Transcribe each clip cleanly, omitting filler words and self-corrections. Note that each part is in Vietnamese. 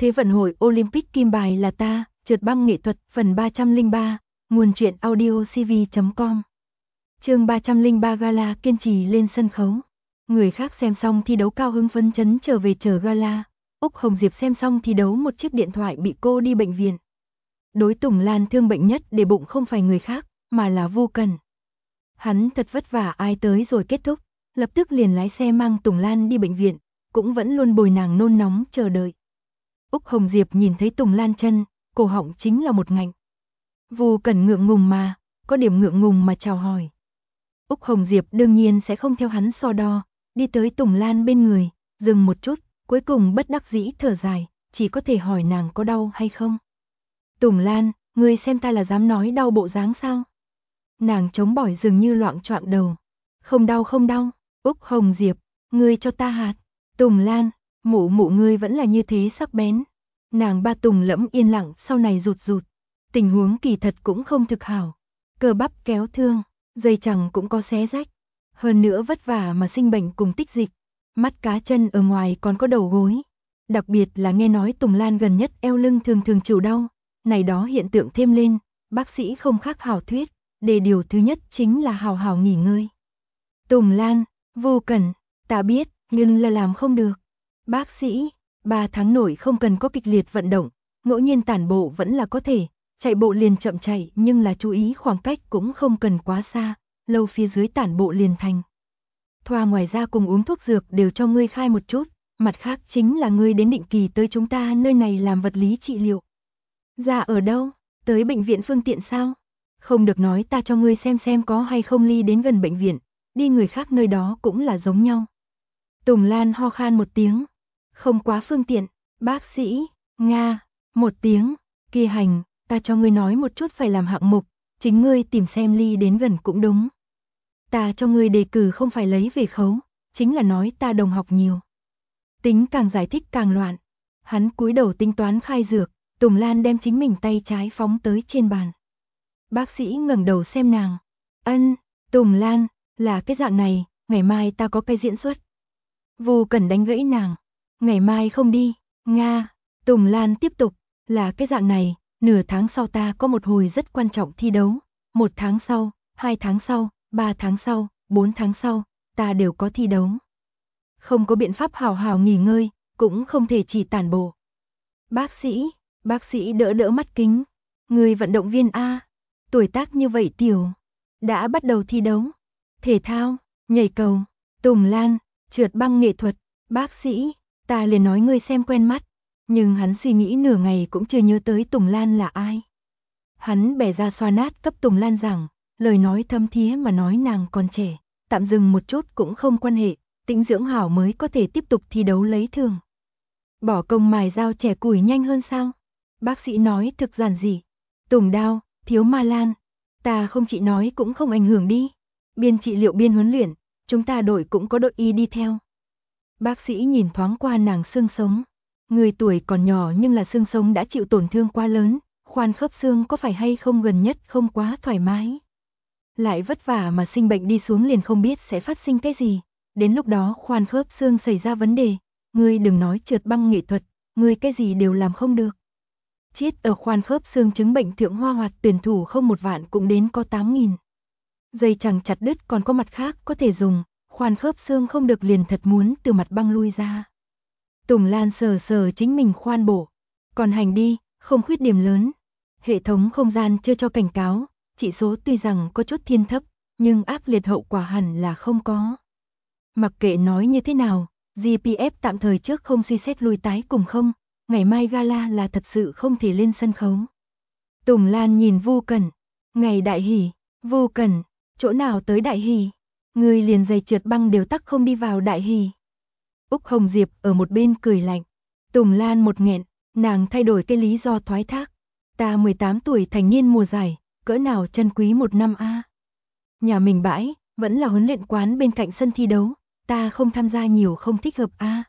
Thế vận hội Olympic kim bài là ta, trượt băng nghệ thuật phần 303, nguồn truyện audio cv.com. Chương 303 gala kiên trì lên sân khấu. Người khác xem xong thi đấu cao hứng phấn chấn trở về chờ gala. Úc Hồng Diệp xem xong thi đấu một chiếc điện thoại bị cô đi bệnh viện. Đối Tùng Lan thương bệnh nhất để bụng không phải người khác, mà là Vu Cần. Hắn thật vất vả ai tới rồi kết thúc, lập tức liền lái xe mang Tùng Lan đi bệnh viện, cũng vẫn luôn bồi nàng nôn nóng chờ đợi. Úc Hồng Diệp nhìn thấy Tùng Lan chân, cổ họng chính là một ngạnh. Vu Cần ngượng ngùng mà, có điểm ngượng ngùng mà chào hỏi. Úc Hồng Diệp đương nhiên sẽ không theo hắn so đo, đi tới Tùng Lan bên người, dừng một chút, cuối cùng bất đắc dĩ thở dài, chỉ có thể hỏi nàng có đau hay không. Tùng Lan, ngươi xem ta là dám nói đau bộ dáng sao? Nàng chống bỏi dường như loạng choạng đầu. Không đau không đau, Úc Hồng Diệp, ngươi cho ta hạt. Tùng Lan, mụ mụ ngươi vẫn là như thế sắc bén. Nàng ba Tùng lẫm yên lặng sau này rụt rụt. Tình huống kỳ thật cũng không thực hảo. Cơ bắp kéo thương, dây chằng cũng có xé rách. Hơn nữa vất vả mà sinh bệnh cùng tích dịch. Mắt cá chân ở ngoài còn có đầu gối. Đặc biệt là nghe nói Tùng Lan gần nhất eo lưng thường thường chịu đau. Này đó hiện tượng thêm lên, bác sĩ không khác hảo thuyết. Đề điều thứ nhất chính là hào hào nghỉ ngơi. Tùng Lan, Vu Cần, ta biết, nhưng là làm không được. Bác sĩ, 3 tháng nội không cần có kịch liệt vận động, ngẫu nhiên tản bộ vẫn là có thể, chạy bộ liền chậm chạy nhưng là chú ý khoảng cách cũng không cần quá xa, lâu phía dưới tản bộ liền thành. Thoa ngoài ra cùng uống thuốc dược đều cho ngươi khai một chút, mặt khác chính là ngươi đến định kỳ tới chúng ta nơi này làm vật lý trị liệu. Ra ở đâu? Tới bệnh viện phương tiện sao? Không được nói ta cho ngươi xem có hay không ly đến gần bệnh viện, đi người khác nơi đó cũng là giống nhau. Tùng Lan ho khan một tiếng, không quá phương tiện, bác sĩ, Nga, một tiếng, kia hành, ta cho ngươi nói một chút phải làm hạng mục, chính ngươi tìm xem ly đến gần cũng đúng. Ta cho ngươi đề cử không phải lấy về khấu, chính là nói ta đồng học nhiều. Tính càng giải thích càng loạn, hắn cúi đầu tính toán khai dược, Tùng Lan đem chính mình tay trái phóng tới trên bàn. Bác sĩ ngẩng đầu xem nàng. Ân, Tùng Lan, là cái dạng này, ngày mai ta có cái diễn xuất. Vu Cần đánh gãy nàng. Ngày mai không đi, Nga. Tùng Lan tiếp tục, là cái dạng này, nửa tháng sau ta có một hồi rất quan trọng thi đấu. 1 tháng sau, 2 tháng sau, 3 tháng sau, 4 tháng sau, ta đều có thi đấu. Không có biện pháp hào hào nghỉ ngơi, cũng không thể chỉ tản bộ. Bác sĩ đỡ đỡ mắt kính. Người vận động viên A. Tuổi tác như vậy tiểu, đã bắt đầu thi đấu, thể thao, nhảy cầu, Tùng Lan, trượt băng nghệ thuật, bác sĩ, ta liền nói ngươi xem quen mắt, nhưng hắn suy nghĩ nửa ngày cũng chưa nhớ tới Tùng Lan là ai. Hắn bẻ ra xoa nát cấp Tùng Lan rằng, lời nói thâm thía mà nói nàng còn trẻ, tạm dừng một chút cũng không quan hệ, tĩnh dưỡng hảo mới có thể tiếp tục thi đấu lấy thường. Bỏ công mài dao chẻ củi nhanh hơn sao? Bác sĩ nói thực giản dị. Tùng Đao, Thiếu Ma Lan, ta không chỉ nói cũng không ảnh hưởng đi. Biên trị liệu biên huấn luyện, chúng ta đội cũng có đội y đi theo. Bác sĩ nhìn thoáng qua nàng xương sống. Người tuổi còn nhỏ nhưng là xương sống đã chịu tổn thương quá lớn, khoan khớp xương có phải hay không gần nhất không quá thoải mái. Lại vất vả mà sinh bệnh đi xuống liền không biết sẽ phát sinh cái gì. Đến lúc đó khoan khớp xương xảy ra vấn đề, ngươi đừng nói trượt băng nghệ thuật, ngươi cái gì đều làm không được. Chết ở khoan khớp xương chứng bệnh thượng hoa hoạt tuyển thủ không 1 vạn cũng đến có 8.000. Dây chằng chặt đứt còn có mặt khác có thể dùng, khoan khớp xương không được liền thật muốn từ mặt băng lui ra. Tùng Lan sờ sờ chính mình khoan bổ, còn hành đi, không khuyết điểm lớn. Hệ thống không gian chưa cho cảnh cáo, chỉ số tuy rằng có chút thiên thấp, nhưng ác liệt hậu quả hẳn là không có. Mặc kệ nói như thế nào, GPF tạm thời trước không suy xét lui tái cùng không. Ngày mai gala là thật sự không thể lên sân khấu. Tùng Lan nhìn Vu Cần. Ngày đại hỷ, Vu Cần, chỗ nào tới đại hỷ? Người liền giày trượt băng đều tắc không đi vào đại hỷ. Úc Hồng Diệp ở một bên cười lạnh. Tùng Lan một nghẹn, nàng thay đổi cái lý do thoái thác. Ta 18 tuổi thành niên mùa giải, cỡ nào chân quý 1 năm a. Nhà mình bãi, vẫn là huấn luyện quán bên cạnh sân thi đấu, ta không tham gia nhiều không thích hợp a.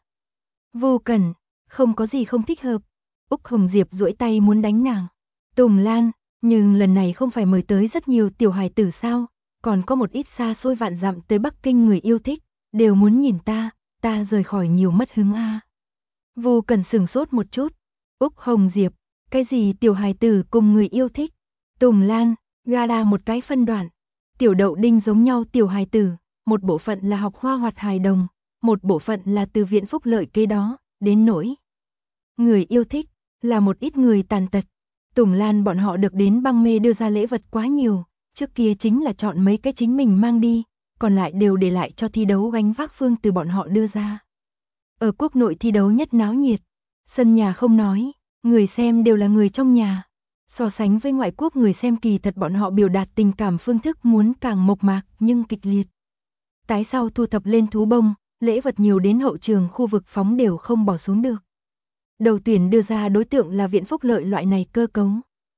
Vu Cần, không có gì không thích hợp. Úc Hồng Diệp duỗi tay muốn đánh nàng. Tùng Lan, nhưng lần này không phải mời tới rất nhiều tiểu hài tử sao, còn có một ít xa xôi vạn dặm tới Bắc Kinh người yêu thích, đều muốn nhìn ta rời khỏi nhiều mất hứng a. Vu Cần sửng sốt một chút. Úc Hồng Diệp, cái gì tiểu hài tử cùng người yêu thích? Tùng Lan, gala một cái phân đoạn. Tiểu Đậu Đinh giống nhau tiểu hài tử, một bộ phận là học hoa hoạt hài đồng, một bộ phận là từ viện phúc lợi kế đó, đến nỗi người yêu thích là một ít người tàn tật. Tùng Lan bọn họ được đến băng mê đưa ra lễ vật quá nhiều, trước kia chính là chọn mấy cái chính mình mang đi, còn lại đều để lại cho thi đấu gánh vác phương từ bọn họ đưa ra. Ở quốc nội thi đấu nhất náo nhiệt, sân nhà không nói, người xem đều là người trong nhà. So sánh với ngoại quốc người xem kỳ thật bọn họ biểu đạt tình cảm phương thức muốn càng mộc mạc nhưng kịch liệt. Tái sau thu thập lên thú bông, lễ vật nhiều đến hậu trường khu vực phóng đều không bỏ xuống được. Đầu tuyển đưa ra đối tượng là viện phúc lợi loại này cơ cấu.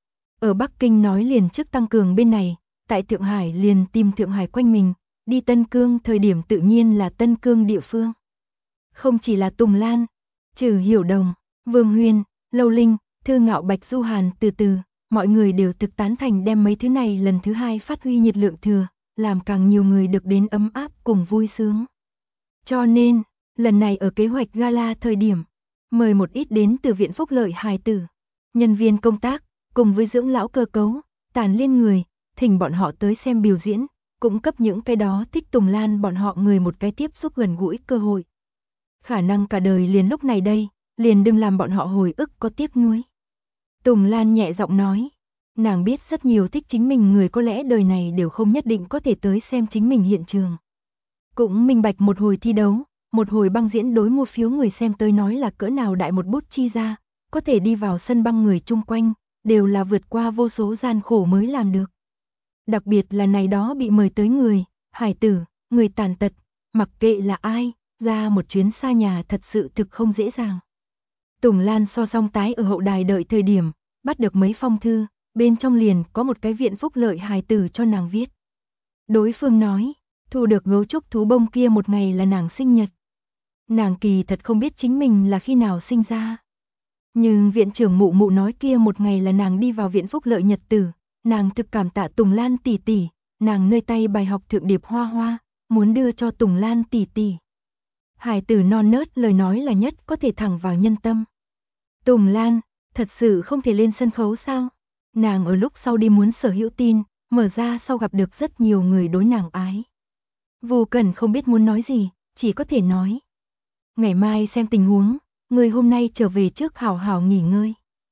Ở Bắc Kinh nói liền trước tăng cường bên này, tại Thượng Hải liền tìm Thượng Hải quanh mình, đi Tân Cương thời điểm tự nhiên là Tân Cương địa phương. Không chỉ là Tùng Lan, Trừ Hiểu Đồng, Vương Huyên, Lâu Linh, Thư Ngạo Bạch Du Hàn từ, mọi người đều thực tán thành đem mấy thứ này lần thứ hai phát huy nhiệt lượng thừa, làm càng nhiều người được đến ấm áp cùng vui sướng. Cho nên, lần này ở kế hoạch gala thời điểm, mời một ít đến từ viện phúc lợi hài tử, nhân viên công tác, cùng với dưỡng lão cơ cấu, tàn liên người, thỉnh bọn họ tới xem biểu diễn, cũng cấp những cái đó thích Tùng Lan bọn họ người một cái tiếp xúc gần gũi cơ hội. Khả năng cả đời liền lúc này đây, liền đừng làm bọn họ hồi ức có tiếc nuối. Tùng Lan nhẹ giọng nói, nàng biết rất nhiều thích chính mình người có lẽ đời này đều không nhất định có thể tới xem chính mình hiện trường. Cũng minh bạch một hồi thi đấu, một hồi băng diễn đối mua phiếu người xem tới nói là cỡ nào đại một bút chi ra, có thể đi vào sân băng người chung quanh, đều là vượt qua vô số gian khổ mới làm được. Đặc biệt là này đó bị mời tới người, hải tử, người tàn tật, mặc kệ là ai, ra một chuyến xa nhà thật sự thực không dễ dàng. Tùng Lan so song tái ở hậu đài đợi thời điểm, bắt được mấy phong thư, bên trong liền có một cái viện phúc lợi hài tử cho nàng viết. Đối phương nói, thu được gấu trúc thú bông kia một ngày là nàng sinh nhật. Nàng kỳ thật không biết chính mình là khi nào sinh ra. Nhưng viện trưởng mụ mụ nói kia một ngày là nàng đi vào viện phúc lợi nhật tử, nàng thực cảm tạ Tùng Lan tỷ tỷ, nàng nơi tay bài học thượng điệp hoa hoa, muốn đưa cho Tùng Lan tỷ tỷ. Hài tử non nớt lời nói là nhất có thể thẳng vào nhân tâm. Tùng Lan, thật sự không thể lên sân khấu sao? Nàng ở lúc sau đi muốn sở hữu tin, mở ra sau gặp được rất nhiều người đối nàng ái. Vô Cẩn không biết muốn nói gì, chỉ có thể nói. Ngày mai xem tình huống, người hôm nay trở về trước hào hào nghỉ ngơi.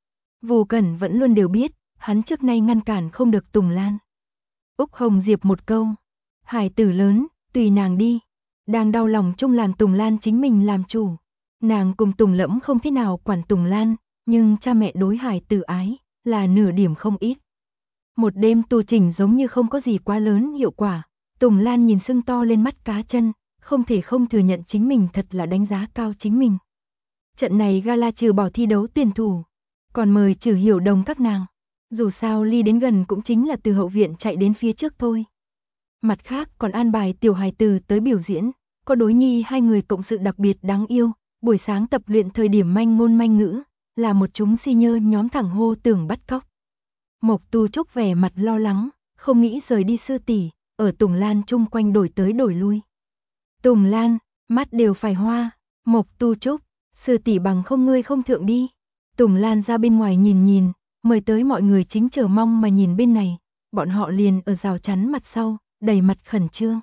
Vô Cẩn vẫn luôn đều biết, hắn trước nay ngăn cản không được Tùng Lan. Úc Hồng Diệp một câu, hải tử lớn, tùy nàng đi. Đang đau lòng chung làm Tùng Lan chính mình làm chủ. Nàng cùng Tùng Lẫm không thế nào quản Tùng Lan, nhưng cha mẹ đối hải tử ái, là nửa điểm không ít. Một đêm tu chỉnh giống như không có gì quá lớn hiệu quả. Tùng Lan nhìn sưng to lên mắt cá chân, không thể không thừa nhận chính mình thật là đánh giá cao chính mình. Trận này gala trừ bỏ thi đấu tuyển thủ, còn mời Trừ Hiểu Đồng các nàng. Dù sao ly đến gần cũng chính là từ hậu viện chạy đến phía trước thôi. Mặt khác còn an bài tiểu hài tử tới biểu diễn, có đối nhi hai người cộng sự đặc biệt đáng yêu, buổi sáng tập luyện thời điểm manh ngôn manh ngữ, là một chúng si nhơ nhóm thẳng hô tưởng bắt cóc. Mộc Tu Trúc vẻ mặt lo lắng, không nghĩ rời đi sư tỷ, ở Tùng Lan chung quanh đổi tới đổi lui. Tùng Lan, mắt đều phải hoa, Mộc Tu Trúc, sư tỷ bằng không ngươi không thượng đi. Tùng Lan ra bên ngoài nhìn nhìn, mời tới mọi người chính chờ mong mà nhìn bên này, bọn họ liền ở rào chắn mặt sau, đầy mặt khẩn trương.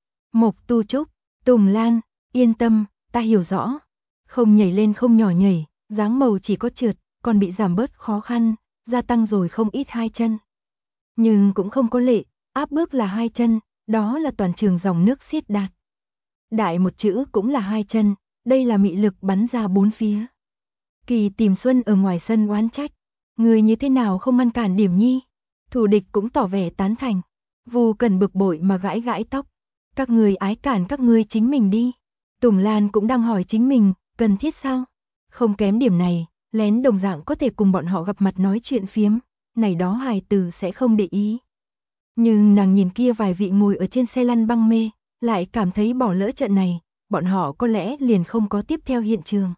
Mộc Tu Trúc, Tùng Lan, yên tâm, ta hiểu rõ. Không nhảy lên không nhỏ nhảy, dáng màu chỉ có trượt, còn bị giảm bớt khó khăn, gia tăng rồi không ít hai chân. Nhưng cũng không có lệ, áp bước là hai chân, đó là toàn trường dòng nước xiết đạt. Đại một chữ cũng là hai chân, đây là mị lực bắn ra bốn phía. Kỳ Tìm Xuân ở ngoài sân oán trách, người như thế nào không ngăn cản điểm nhi. Thủ địch cũng tỏ vẻ tán thành. Vu Cần bực bội mà gãi gãi tóc. Các người ái cản các ngươi chính mình đi. Tùng Lan cũng đang hỏi chính mình, cần thiết sao? Không kém điểm này, lén đồng dạng có thể cùng bọn họ gặp mặt nói chuyện phiếm, này đó hài tử sẽ không để ý. Nhưng nàng nhìn kia vài vị ngồi ở trên xe lăn băng mê, lại cảm thấy bỏ lỡ trận này, bọn họ có lẽ liền không có tiếp theo hiện trường.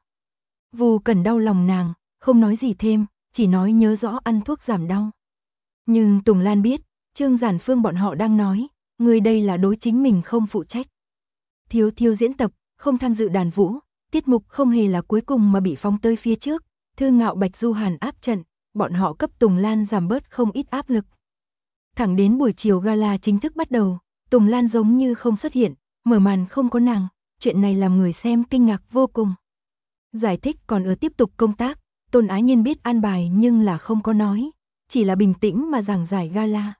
Vu Cần đau lòng nàng, không nói gì thêm, chỉ nói nhớ rõ ăn thuốc giảm đau. Nhưng Tùng Lan biết, Trương Giản Phương bọn họ đang nói, người đây là đối chính mình không phụ trách. Thiếu diễn tập, không tham dự đàn vũ, tiết mục không hề là cuối cùng mà bị phóng tới phía trước, Thư Ngạo Bạch Du Hàn áp trận, bọn họ cấp Tùng Lan giảm bớt không ít áp lực. Thẳng đến buổi chiều gala chính thức bắt đầu, Tùng Lan giống như không xuất hiện, mở màn không có nàng, chuyện này làm người xem kinh ngạc vô cùng. Giải thích còn ở tiếp tục công tác, Tôn Á Nhiên biết an bài nhưng là không có nói, chỉ là bình tĩnh mà giảng giải gala.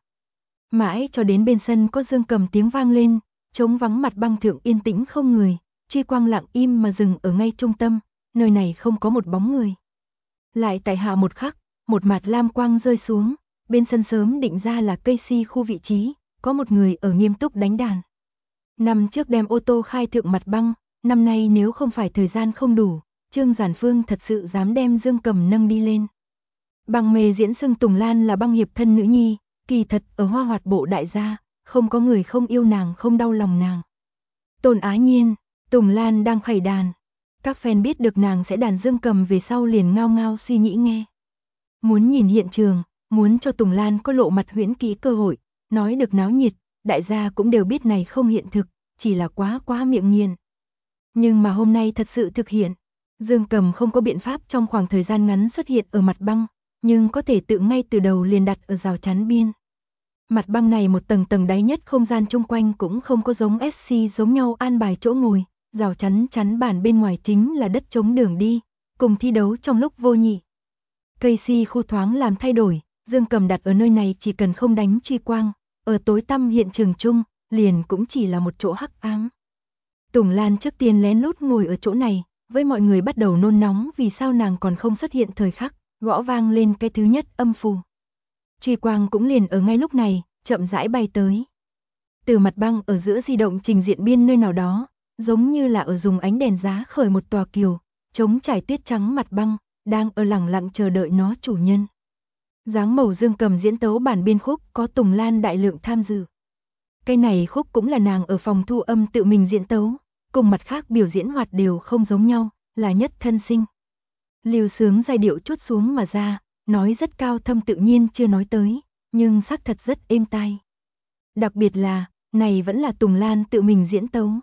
Mãi cho đến bên sân có dương cầm tiếng vang lên, trống vắng mặt băng thượng yên tĩnh không người, truy quang lặng im mà dừng ở ngay trung tâm, nơi này không có một bóng người. Lại tại hạ một khắc, một mạt lam quang rơi xuống, bên sân sớm định ra là cây si khu vị trí, có một người ở nghiêm túc đánh đàn. Năm trước đem ô tô khai thượng mặt băng, năm nay nếu không phải thời gian không đủ, Trương Giản Phương thật sự dám đem dương cầm nâng đi lên. Băng mê diễn xưng Tùng Lan là băng hiệp thân nữ nhi, kỳ thật ở Hoa Hoạt bộ đại gia, không có người không yêu nàng không đau lòng nàng. Tôn Á Nhiên, Tùng Lan đang khẩy đàn. Các fan biết được nàng sẽ đàn dương cầm về sau liền ngao ngao suy nghĩ nghe. Muốn nhìn hiện trường, muốn cho Tùng Lan có lộ mặt huyễn kỹ cơ hội, nói được náo nhiệt, đại gia cũng đều biết này không hiện thực, chỉ là quá miệng nghiền. Nhưng mà hôm nay thật sự thực hiện, dương cầm không có biện pháp trong khoảng thời gian ngắn xuất hiện ở mặt băng, nhưng có thể tự ngay từ đầu liền đặt ở rào chắn biên. Mặt băng này một tầng tầng đáy nhất không gian chung quanh cũng không có giống SC giống nhau an bài chỗ ngồi, rào chắn bản bên ngoài chính là đất trống đường đi, cùng thi đấu trong lúc vô nhị. Cây si khu thoáng làm thay đổi, dương cầm đặt ở nơi này chỉ cần không đánh truy quang, ở tối tăm hiện trường chung, liền cũng chỉ là một chỗ hắc ám. Tùng Lan trước tiên lén lút ngồi ở chỗ này, với mọi người bắt đầu nôn nóng vì sao nàng còn không xuất hiện thời khắc, gõ vang lên cái thứ nhất âm phù. Truy quang cũng liền ở ngay lúc này, chậm rãi bay tới. Từ mặt băng ở giữa di động trình diện biên nơi nào đó, giống như là ở dùng ánh đèn giá khởi một tòa kiều, chống trải tuyết trắng mặt băng, đang ở lẳng lặng chờ đợi nó chủ nhân. Dáng màu dương cầm diễn tấu bản biên khúc có Tùng Lan đại lượng tham dự. Cái này khúc cũng là nàng ở phòng thu âm tự mình diễn tấu, cùng mặt khác biểu diễn hoạt đều không giống nhau, là nhất thân sinh. Lưu sướng giai điệu chút xuống mà ra, nói rất cao thâm tự nhiên chưa nói tới, nhưng xác thật rất êm tai. Đặc biệt là, này vẫn là Tùng Lan tự mình diễn tấu.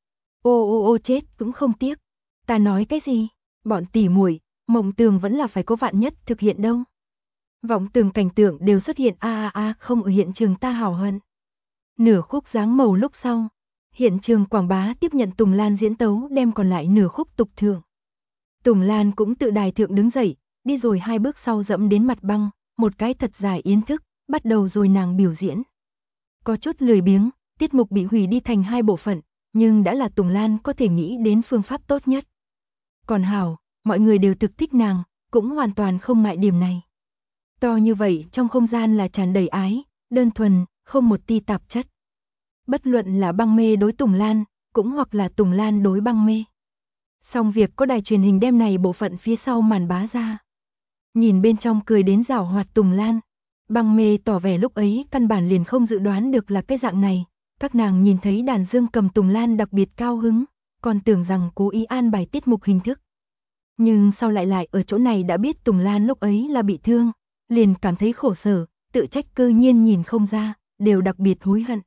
Ô chết cũng không tiếc. Ta nói cái gì? Bọn tỉ muội, mộng tường vẫn là phải có vạn nhất thực hiện đâu. Vọng tường cảnh tượng đều xuất hiện không ở hiện trường ta hào hận. Nửa khúc dáng màu lúc sau, hiện trường quảng bá tiếp nhận Tùng Lan diễn tấu đem còn lại nửa khúc tục thượng. Tùng Lan cũng tự đài thượng đứng dậy, đi rồi 2 bước sau dẫm đến mặt băng, một cái thật dài yến thức, bắt đầu rồi nàng biểu diễn. Có chút lười biếng, tiết mục bị hủy đi thành 2 bộ phận, nhưng đã là Tùng Lan có thể nghĩ đến phương pháp tốt nhất. Còn hảo, mọi người đều thực thích nàng, cũng hoàn toàn không ngại điểm này. To như vậy trong không gian là tràn đầy ái, đơn thuần, không một ti tạp chất. Bất luận là băng mê đối Tùng Lan, cũng hoặc là Tùng Lan đối băng mê. Xong việc có đài truyền hình đem này bộ phận phía sau màn bá ra. Nhìn bên trong cười đến giảo hoạt Tùng Lan, băng mê tỏ vẻ lúc ấy căn bản liền không dự đoán được là cái dạng này. Các nàng nhìn thấy đàn dương cầm Tùng Lan đặc biệt cao hứng, còn tưởng rằng cố ý an bài tiết mục hình thức. Nhưng sau lại ở chỗ này đã biết Tùng Lan lúc ấy là bị thương, liền cảm thấy khổ sở, tự trách cư nhiên nhìn không ra, đều đặc biệt hối hận.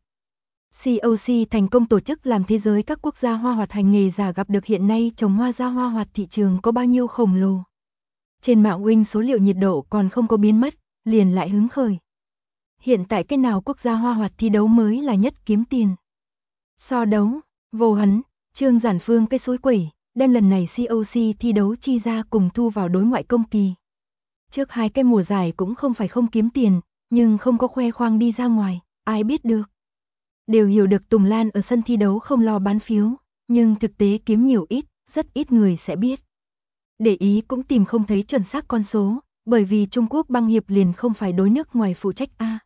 COC thành công tổ chức làm thế giới các quốc gia hoa hoạt hành nghề giả gặp được hiện nay trồng hoa ra hoa hoạt thị trường có bao nhiêu khổng lồ. Trên mạng Wing số liệu nhiệt độ còn không có biến mất, liền lại hứng khởi. Hiện tại cái nào quốc gia hoa hoạt thi đấu mới là nhất kiếm tiền. So đấu, vô hấn, Trương Giản Phương cái suối quẩy, đem lần này COC thi đấu chi ra cùng thu vào đối ngoại công kỳ. Trước 2 cái mùa giải cũng không phải không kiếm tiền, nhưng không có khoe khoang đi ra ngoài, ai biết được. Đều hiểu được Tùng Lan ở sân thi đấu không lo bán phiếu, nhưng thực tế kiếm nhiều ít, rất ít người sẽ biết. Để ý cũng tìm không thấy chuẩn xác con số, bởi vì Trung Quốc băng hiệp liền không phải đối nước ngoài phụ trách A.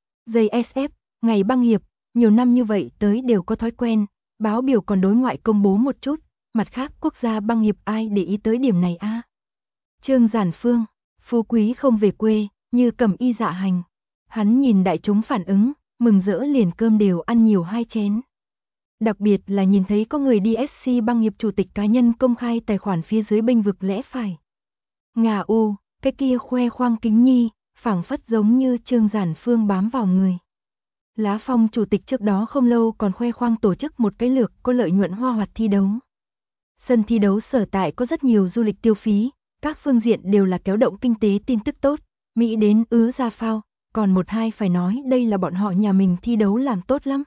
JSF, ngày băng hiệp, nhiều năm như vậy tới đều có thói quen, báo biểu còn đối ngoại công bố một chút, mặt khác quốc gia băng hiệp ai để ý tới điểm này A. Trương Giản Phương, phú quý không về quê, như cầm y dạ hành. Hắn nhìn đại chúng phản ứng, mừng rỡ liền cơm đều ăn nhiều 2 chén. Đặc biệt là nhìn thấy có người đi SC băng hiệp chủ tịch cá nhân công khai tài khoản phía dưới bênh vực lẽ phải. Ngà u, cái kia khoe khoang kính nhi, phảng phất giống như Trương Giản Phương bám vào người. Lá Phong chủ tịch trước đó không lâu còn khoe khoang tổ chức một cái lược có lợi nhuận hoa hoạt thi đấu. Sân thi đấu sở tại có rất nhiều du lịch tiêu phí, Các phương diện đều là kéo động kinh tế tin tức tốt, Mỹ đến ra phao, còn một hai phải nói đây là bọn họ nhà mình thi đấu làm tốt lắm.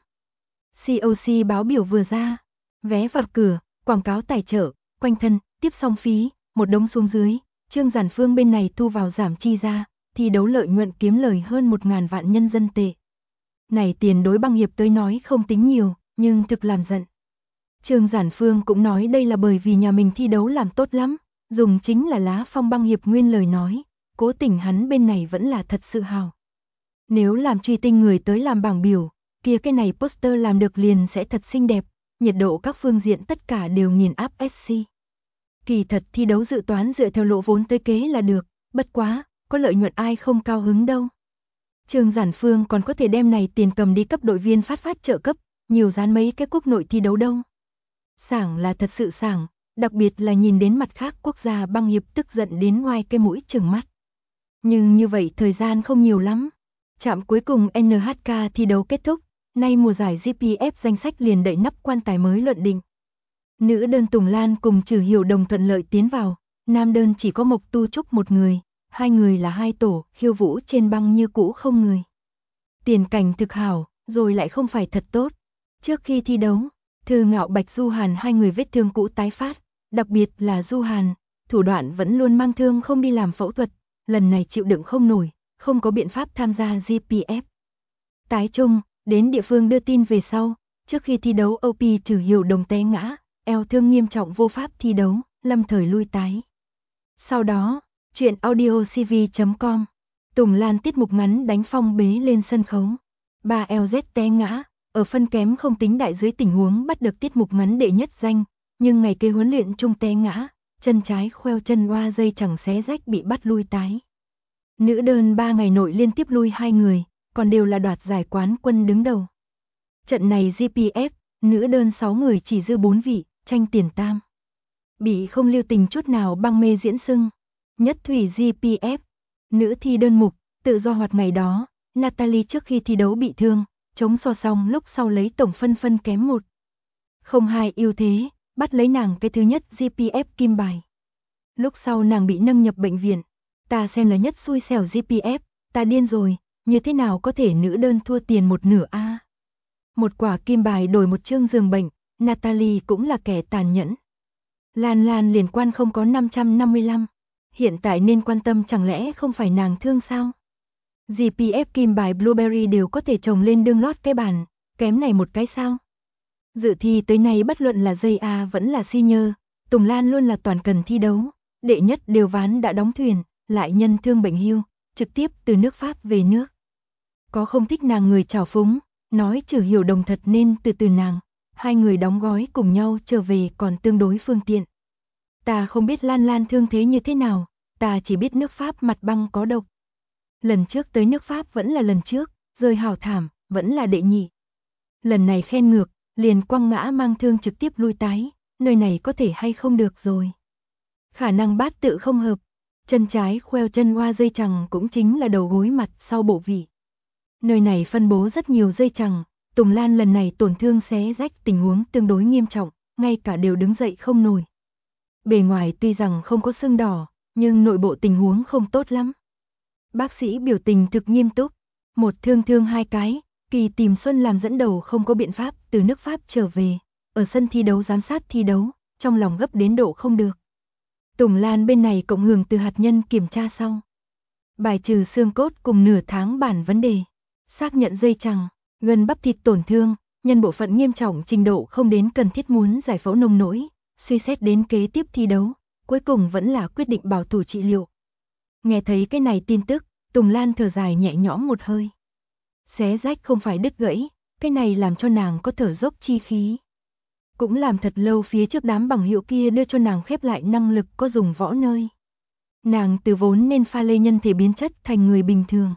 COC báo biểu vừa ra, vé vào cửa, quảng cáo tài trợ, quanh thân, tiếp xong phí, một đống xuống dưới, Trương Giản Phương bên này thu vào giảm chi ra, thi đấu lợi nhuận kiếm lời hơn 1.000 vạn nhân dân tệ. Này tiền đối băng hiệp tới nói không tính nhiều, nhưng thực làm giận. Trương Giản Phương cũng nói đây là bởi vì nhà mình thi đấu làm tốt lắm, dùng chính là lá phong băng hiệp nguyên lời nói, cố tình hắn bên này vẫn là thật sự hào. Nếu làm truy tinh người tới làm bảng biểu, kia cái này poster làm được liền sẽ thật xinh đẹp, nhiệt độ các phương diện tất cả đều nghiền áp SC. Kỳ thật thi đấu dự toán dựa theo lỗ vốn tới kế là được, bất quá, có lợi nhuận ai không cao hứng đâu. Trương Giản Phương còn có thể đem này tiền cầm đi cấp đội viên phát trợ cấp, nhiều dán mấy cái quốc nội thi đấu đâu. Sảng là thật sự sảng, đặc biệt là nhìn đến mặt khác quốc gia băng hiệp tức giận đến ngoài cái mũi trừng mắt. Nhưng như vậy thời gian không nhiều lắm. Trạm cuối cùng NHK thi đấu kết thúc, nay mùa giải GPF danh sách liền đẩy nắp quan tài mới luận định. Nữ đơn Tùng Lan cùng Trử Hiểu Đồng thuận lợi tiến vào, nam đơn chỉ có Mộc Tu Trúc một người, hai người là hai tổ, khiêu vũ trên băng như cũ không người. Tiền cảnh thực hảo, rồi lại không phải thật tốt. Trước khi thi đấu, Thư Ngạo Bạch Du Hàn hai người vết thương cũ tái phát, đặc biệt là Du Hàn, thủ đoạn vẫn luôn mang thương không đi làm phẫu thuật, lần này chịu đựng không nổi, không có biện pháp tham gia GPF. Tái trung, đến địa phương đưa tin về sau, trước khi thi đấu OP Trử Hiểu Đồng té ngã, eo thương nghiêm trọng vô pháp thi đấu, lâm thời lui tái. Sau đó, chuyện audiocv.com, Tùng Lan tiết mục ngắn đánh phong bế lên sân khấu. 3 LZ té ngã, ở phân kém không tính đại dưới tình huống bắt được tiết mục ngắn đệ nhất danh, nhưng ngày kế huấn luyện chung té ngã, chân trái khoeo chân oa dây chẳng xé rách bị bắt lui tái. Nữ đơn 3 ngày nội liên tiếp lui 2 người, còn đều là đoạt giải quán quân đứng đầu. Trận này GPF, nữ đơn 6 người chỉ dư 4 vị, tranh tiền tam. Bị không lưu tình chút nào băng mê diễn sưng. Nhất thủy GPF, nữ thi đơn mục, tự do hoạt ngày đó, Natalie trước khi thi đấu bị thương, chống so xong lúc sau lấy tổng phân kém 1. 0-2 ưu thế, bắt lấy nàng cái thứ nhất GPF kim bài. Lúc sau nàng bị nâng nhập bệnh viện, ta xem là nhất xui xẻo GPF, ta điên rồi, như thế nào có thể nữ đơn thua tiền một nửa a? Một quả kim bài đổi một chương giường bệnh, Natalie cũng là kẻ tàn nhẫn. Lan Lan liên quan không có 555, hiện tại nên quan tâm chẳng lẽ không phải nàng thương sao? GPF kim bài Blueberry đều có thể trồng lên đương lót cái bàn, kém này một cái sao? Dự thi tới nay bất luận là dây A vẫn là senior, Tùng Lan luôn là toàn cần thi đấu, đệ nhất đều ván đã đóng thuyền, lại nhân thương bệnh hưu, trực tiếp từ nước Pháp về nước. Có không thích nàng người trào phúng, nói Trử Hiểu Đồng thật nên từ từ nàng, hai người đóng gói cùng nhau trở về còn tương đối phương tiện. Ta không biết Lan Lan thương thế như thế nào, ta chỉ biết nước Pháp mặt băng có độc. Lần trước tới nước Pháp vẫn là lần trước, rơi hào thảm, vẫn là đệ nhị. Lần này khen ngược, liền quăng ngã mang thương trực tiếp lui tái, nơi này có thể hay không được rồi. Khả năng bát tự không hợp, chân trái khoeo chân oa dây chằng cũng chính là đầu gối mặt sau bộ vị. Nơi này phân bố rất nhiều dây chằng, Tùng Lan lần này tổn thương xé rách tình huống tương đối nghiêm trọng, ngay cả đều đứng dậy không nổi. Bề ngoài tuy rằng không có sưng đỏ, nhưng nội bộ tình huống không tốt lắm. Bác sĩ biểu tình thực nghiêm túc, một thương hai cái, Kỳ tìm Xuân làm dẫn đầu không có biện pháp từ nước Pháp trở về, ở sân thi đấu giám sát thi đấu, trong lòng gấp đến độ không được. Tùng Lan bên này cộng hưởng từ hạt nhân kiểm tra sau. Bài trừ xương cốt cùng nửa tháng bản vấn đề, xác nhận dây chằng, gần bắp thịt tổn thương, nhân bộ phận nghiêm trọng trình độ không đến cần thiết muốn giải phẫu nông nỗi, suy xét đến kế tiếp thi đấu, cuối cùng vẫn là quyết định bảo thủ trị liệu. Nghe thấy cái này tin tức, Tùng Lan thở dài nhẹ nhõm một hơi. Xé rách không phải đứt gãy, cái này làm cho nàng có thở dốc chi khí. Cũng làm thật lâu phía trước đám bằng hữu kia đưa cho nàng khép lại năng lực có dùng võ nơi. Nàng từ vốn nên pha lê nhân thể biến chất thành người bình thường.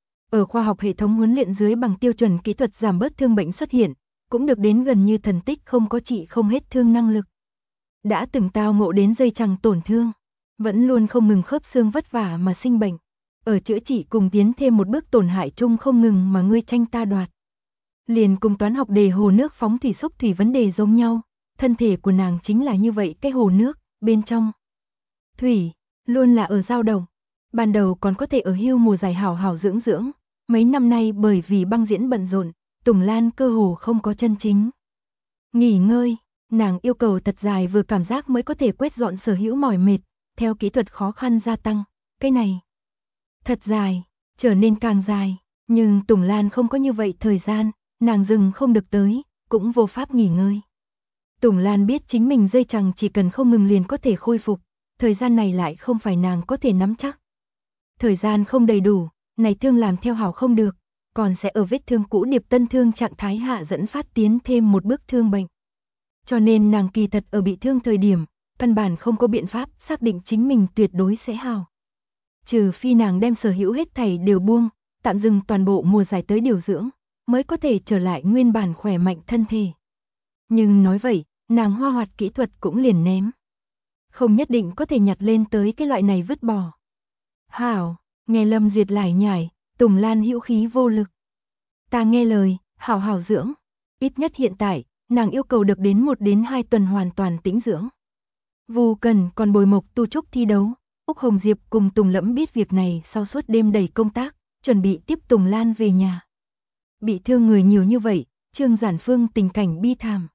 Ở khoa học hệ thống huấn luyện dưới bằng tiêu chuẩn kỹ thuật giảm bớt thương bệnh xuất hiện, cũng được đến gần như thần tích không có trị không hết thương năng lực. Đã từng tao ngộ đến dây chằng tổn thương, vẫn luôn không ngừng khớp xương vất vả mà sinh bệnh. Ở chữa trị cùng tiến thêm một bước tổn hại chung không ngừng mà ngươi tranh ta đoạt. Liền cùng toán học đề hồ nước phóng thủy xúc thủy vấn đề giống nhau, thân thể của nàng chính là như vậy cái hồ nước, bên trong thủy, luôn là ở dao động. Ban đầu còn có thể ở hưu mùa giải hảo hảo dưỡng dưỡng, mấy năm nay bởi vì băng diễn bận rộn, Tùng Lan cơ hồ không có chân chính nghỉ ngơi, nàng yêu cầu thật dài vừa cảm giác mới có thể quét dọn sở hữu mỏi mệt, theo kỹ thuật khó khăn gia tăng, cái này thật dài, trở nên càng dài, nhưng Tùng Lan không có như vậy thời gian, nàng dừng không được tới, cũng vô pháp nghỉ ngơi. Tùng Lan biết chính mình dây chằng chỉ cần không ngừng liền có thể khôi phục, thời gian này lại không phải nàng có thể nắm chắc. Thời gian không đầy đủ, này thương làm theo hảo không được, còn sẽ ở vết thương cũ điệp tân thương trạng thái hạ dẫn phát tiến thêm một bước thương bệnh. Cho nên nàng kỳ thật ở bị thương thời điểm, căn bản không có biện pháp xác định chính mình tuyệt đối sẽ hảo. Trừ phi nàng đem sở hữu hết thảy đều buông, tạm dừng toàn bộ mùa giải tới điều dưỡng, mới có thể trở lại nguyên bản khỏe mạnh thân thể. Nhưng nói vậy, nàng hoa hoạt kỹ thuật cũng liền ném. Không nhất định có thể nhặt lên tới cái loại này vứt bỏ. Hảo, nghe Lâm Duyệt lải nhải, Tùng Lan hữu khí vô lực. Ta nghe lời, hảo hảo dưỡng. Ít nhất hiện tại, nàng yêu cầu được đến 1 đến 2 tuần hoàn toàn tĩnh dưỡng. Vu Cần còn bồi Mộc Tu Trúc thi đấu, Úc Hồng Diệp cùng Tùng Lẫm biết việc này sau suốt đêm đầy công tác, chuẩn bị tiếp Tùng Lan về nhà. Bị thương người nhiều như vậy, Trương Giản Phương tình cảnh bi thảm.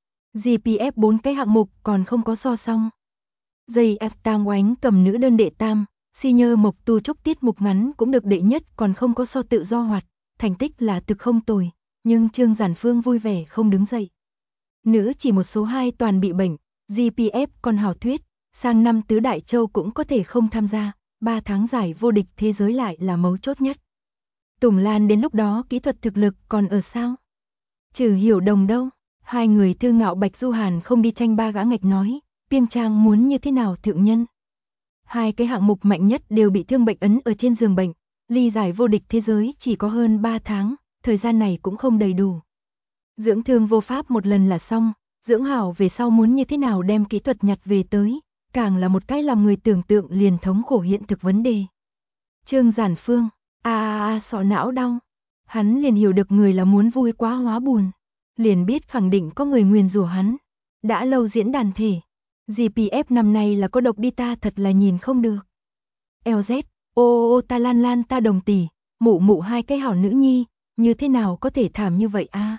GPF 4 cái hạng mục còn không có so xong. Dây ép Tang Oánh cầm nữ đơn đệ tam, senior Mộc Tu Trúc tiết mục ngắn cũng được đệ nhất còn không có so tự do hoạt, thành tích là thực không tồi, nhưng Trương Giản Phương vui vẻ không đứng dậy. Nữ chỉ một số 2 toàn bị bệnh, GPF còn hảo thuyết, sang năm tứ đại châu cũng có thể không tham gia, 3 tháng giải vô địch thế giới lại là mấu chốt nhất. Tùng Lan đến lúc đó kỹ thuật thực lực còn ở sao? Trừ Hiểu Đồng đâu? Hai người Thư Ngạo Bạch Du Hàn không đi tranh 3 gã ngạch nói, Piêng Trang muốn như thế nào thượng nhân? 2 cái hạng mục mạnh nhất đều bị thương bệnh ấn ở trên giường bệnh, ly giải vô địch thế giới chỉ có hơn 3 tháng, thời gian này cũng không đầy đủ. Dưỡng thương vô pháp một lần là xong, dưỡng hảo về sau muốn như thế nào đem kỹ thuật nhặt về tới, càng là một cái làm người tưởng tượng liền thống khổ hiện thực vấn đề. Trương Giản Phương, sọ não đau. Hắn liền hiểu được người là muốn vui quá hóa buồn, liền biết khẳng định có người nguyền rủa hắn. Đã lâu diễn đàn thể, GPF năm nay là có độc đi ta thật là nhìn không được. LZ, ta Lan Lan ta Đồng tỷ, mụ mụ 2 cái hảo nữ nhi, như thế nào có thể thảm như vậy a?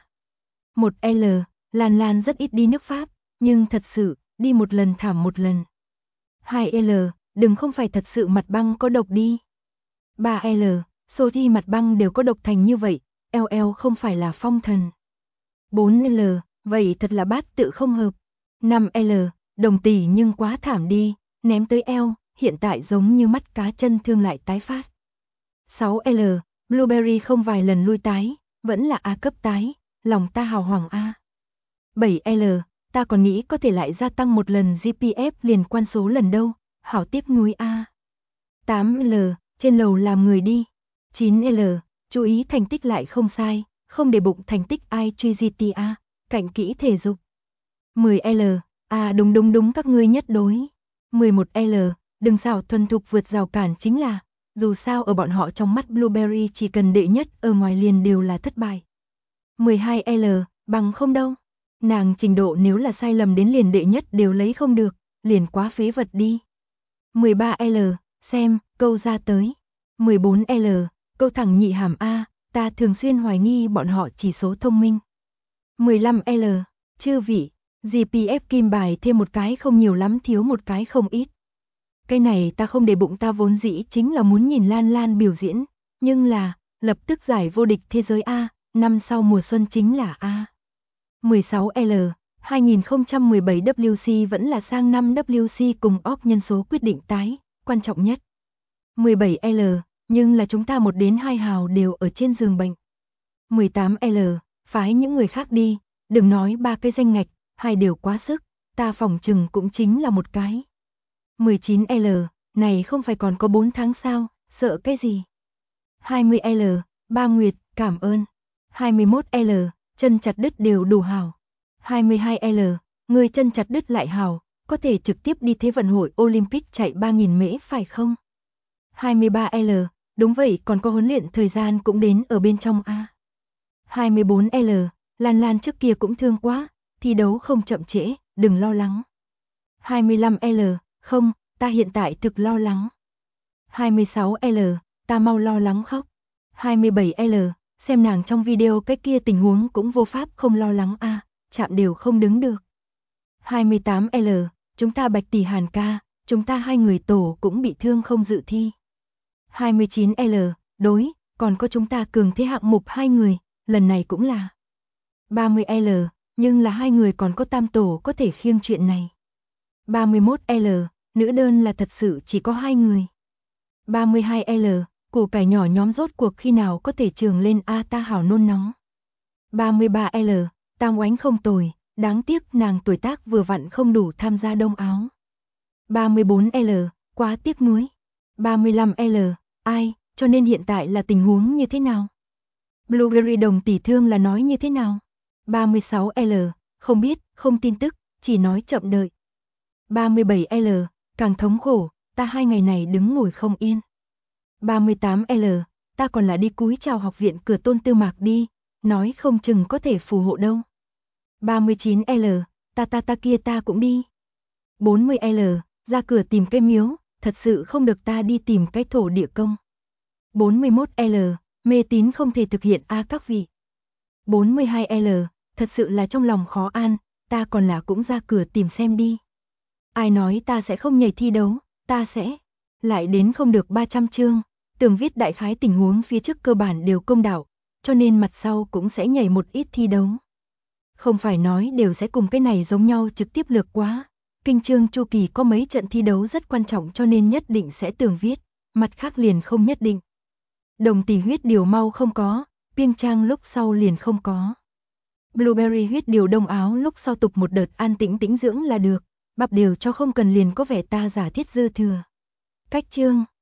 1L, Lan Lan rất ít đi nước Pháp, nhưng thật sự, đi một lần thảm một lần. 2L, đừng không phải thật sự mặt băng có độc đi. 3L, Soji mặt băng đều có độc thành như vậy, LL không phải là phong thần. 4L, vậy thật là bát tự không hợp. 5L, Đồng tỷ nhưng quá thảm đi, ném tới eo, hiện tại giống như mắt cá chân thương lại tái phát. 6L, Blueberry không vài lần lui tái, vẫn là A cấp tái, lòng ta hào hoàng A. 7L, ta còn nghĩ có thể lại gia tăng một lần GPF liền quan số lần đâu, hảo tiếc nuối A. 8L, trên lầu làm người đi. 9L, chú ý thành tích lại không sai, không để bụng thành tích ai truy GTA, cạnh kỹ thể dục. 10L, đúng các ngươi nhất đối. 11L, đừng xảo thuần thục vượt rào cản chính là, dù sao ở bọn họ trong mắt Blueberry chỉ cần đệ nhất ở ngoài liền đều là thất bại. 12L, bằng không đâu. Nàng trình độ nếu là sai lầm đến liền đệ nhất đều lấy không được, liền quá phế vật đi. 13L, xem, câu ra tới. 14L, câu thẳng nhị hàm A, ta thường xuyên hoài nghi bọn họ chỉ số thông minh. 15L, chư vị, GPF kim bài thêm một cái không nhiều lắm thiếu một cái không ít. Cái này ta không để bụng ta vốn dĩ chính là muốn nhìn Lan Lan biểu diễn, nhưng là, lập tức giải vô địch thế giới A, năm sau mùa xuân chính là A. 16L, 2017 WC vẫn là sang năm WC cùng OP nhân số quyết định tái, quan trọng nhất. 17L, nhưng là chúng ta 1 đến 2 hào đều ở trên giường bệnh. 18L, phái những người khác đi, đừng nói 3 cái danh ngạch, 2 đều quá sức, ta phỏng chừng cũng chính là một cái. 19L, này không phải còn có 4 tháng sao, sợ cái gì? 20L, Ba Nguyệt, cảm ơn. 21L, chân chặt đứt đều đủ hào. 22L, người chân chặt đứt lại hào, có thể trực tiếp đi Thế vận hội Olympic chạy 3.000 mễ phải không? 23L, đúng vậy còn có huấn luyện thời gian cũng đến ở bên trong A. 24L, Lan Lan trước kia cũng thương quá, thi đấu không chậm trễ, đừng lo lắng. 25L, không, ta hiện tại thực lo lắng. 26L, ta mau lo lắng khóc. 27L, xem nàng trong video cái kia tình huống cũng vô pháp không lo lắng a, chạm đều không đứng được. 28L, chúng ta Bạch tỷ Hàn ca, chúng ta hai người tổ cũng bị thương không dự thi. 29L, đối, còn có chúng ta cường thế hạng mục hai người, lần này cũng là. 30L, nhưng là hai người còn có tam tổ có thể khiêng chuyện này. 31L, nữ đơn là thật sự chỉ có hai người. 32L, củ cải nhỏ nhóm rốt cuộc khi nào có thể trường lên a, ta hảo nôn nóng. 33L, Tam Oánh không tồi, đáng tiếc nàng tuổi tác vừa vặn không đủ tham gia đông áo. 34L, quá tiếc nuối. 35L, ai, cho nên hiện tại là tình huống như thế nào? Blueberry đồng tỷ thương là nói như thế nào? 36L, không biết, không tin tức, chỉ nói chậm đợi. 37L, càng thống khổ, ta hai ngày này đứng ngồi không yên. 38L, ta còn là đi cúi chào học viện cửa Tôn Tư Mạc đi, nói không chừng có thể phù hộ đâu. 39L, ta kia ta cũng đi. 40L, ra cửa tìm cái miếu, thật sự không được ta đi tìm cái thổ địa công. 41L, mê tín không thể thực hiện a các vị. 42L, thật sự là trong lòng khó an, ta còn là cũng ra cửa tìm xem đi. Ai nói ta sẽ không nhảy thi đấu, ta sẽ. Lại đến không được 300 chương, tưởng viết đại khái tình huống phía trước cơ bản đều công đạo, cho nên mặt sau cũng sẽ nhảy một ít thi đấu. Không phải nói đều sẽ cùng cái này giống nhau trực tiếp lược quá. Kinh chương chu kỳ có mấy trận thi đấu rất quan trọng cho nên nhất định sẽ tưởng viết, mặt khác liền không nhất định. Đồng tỷ huyết điều mau không có, Piêng Trang lúc sau liền không có. Blueberry huyết điều đông áo lúc sau tục một đợt an tĩnh tĩnh dưỡng là được, bắp đều cho không cần liền có vẻ ta giả thiết dư thừa. Cách chương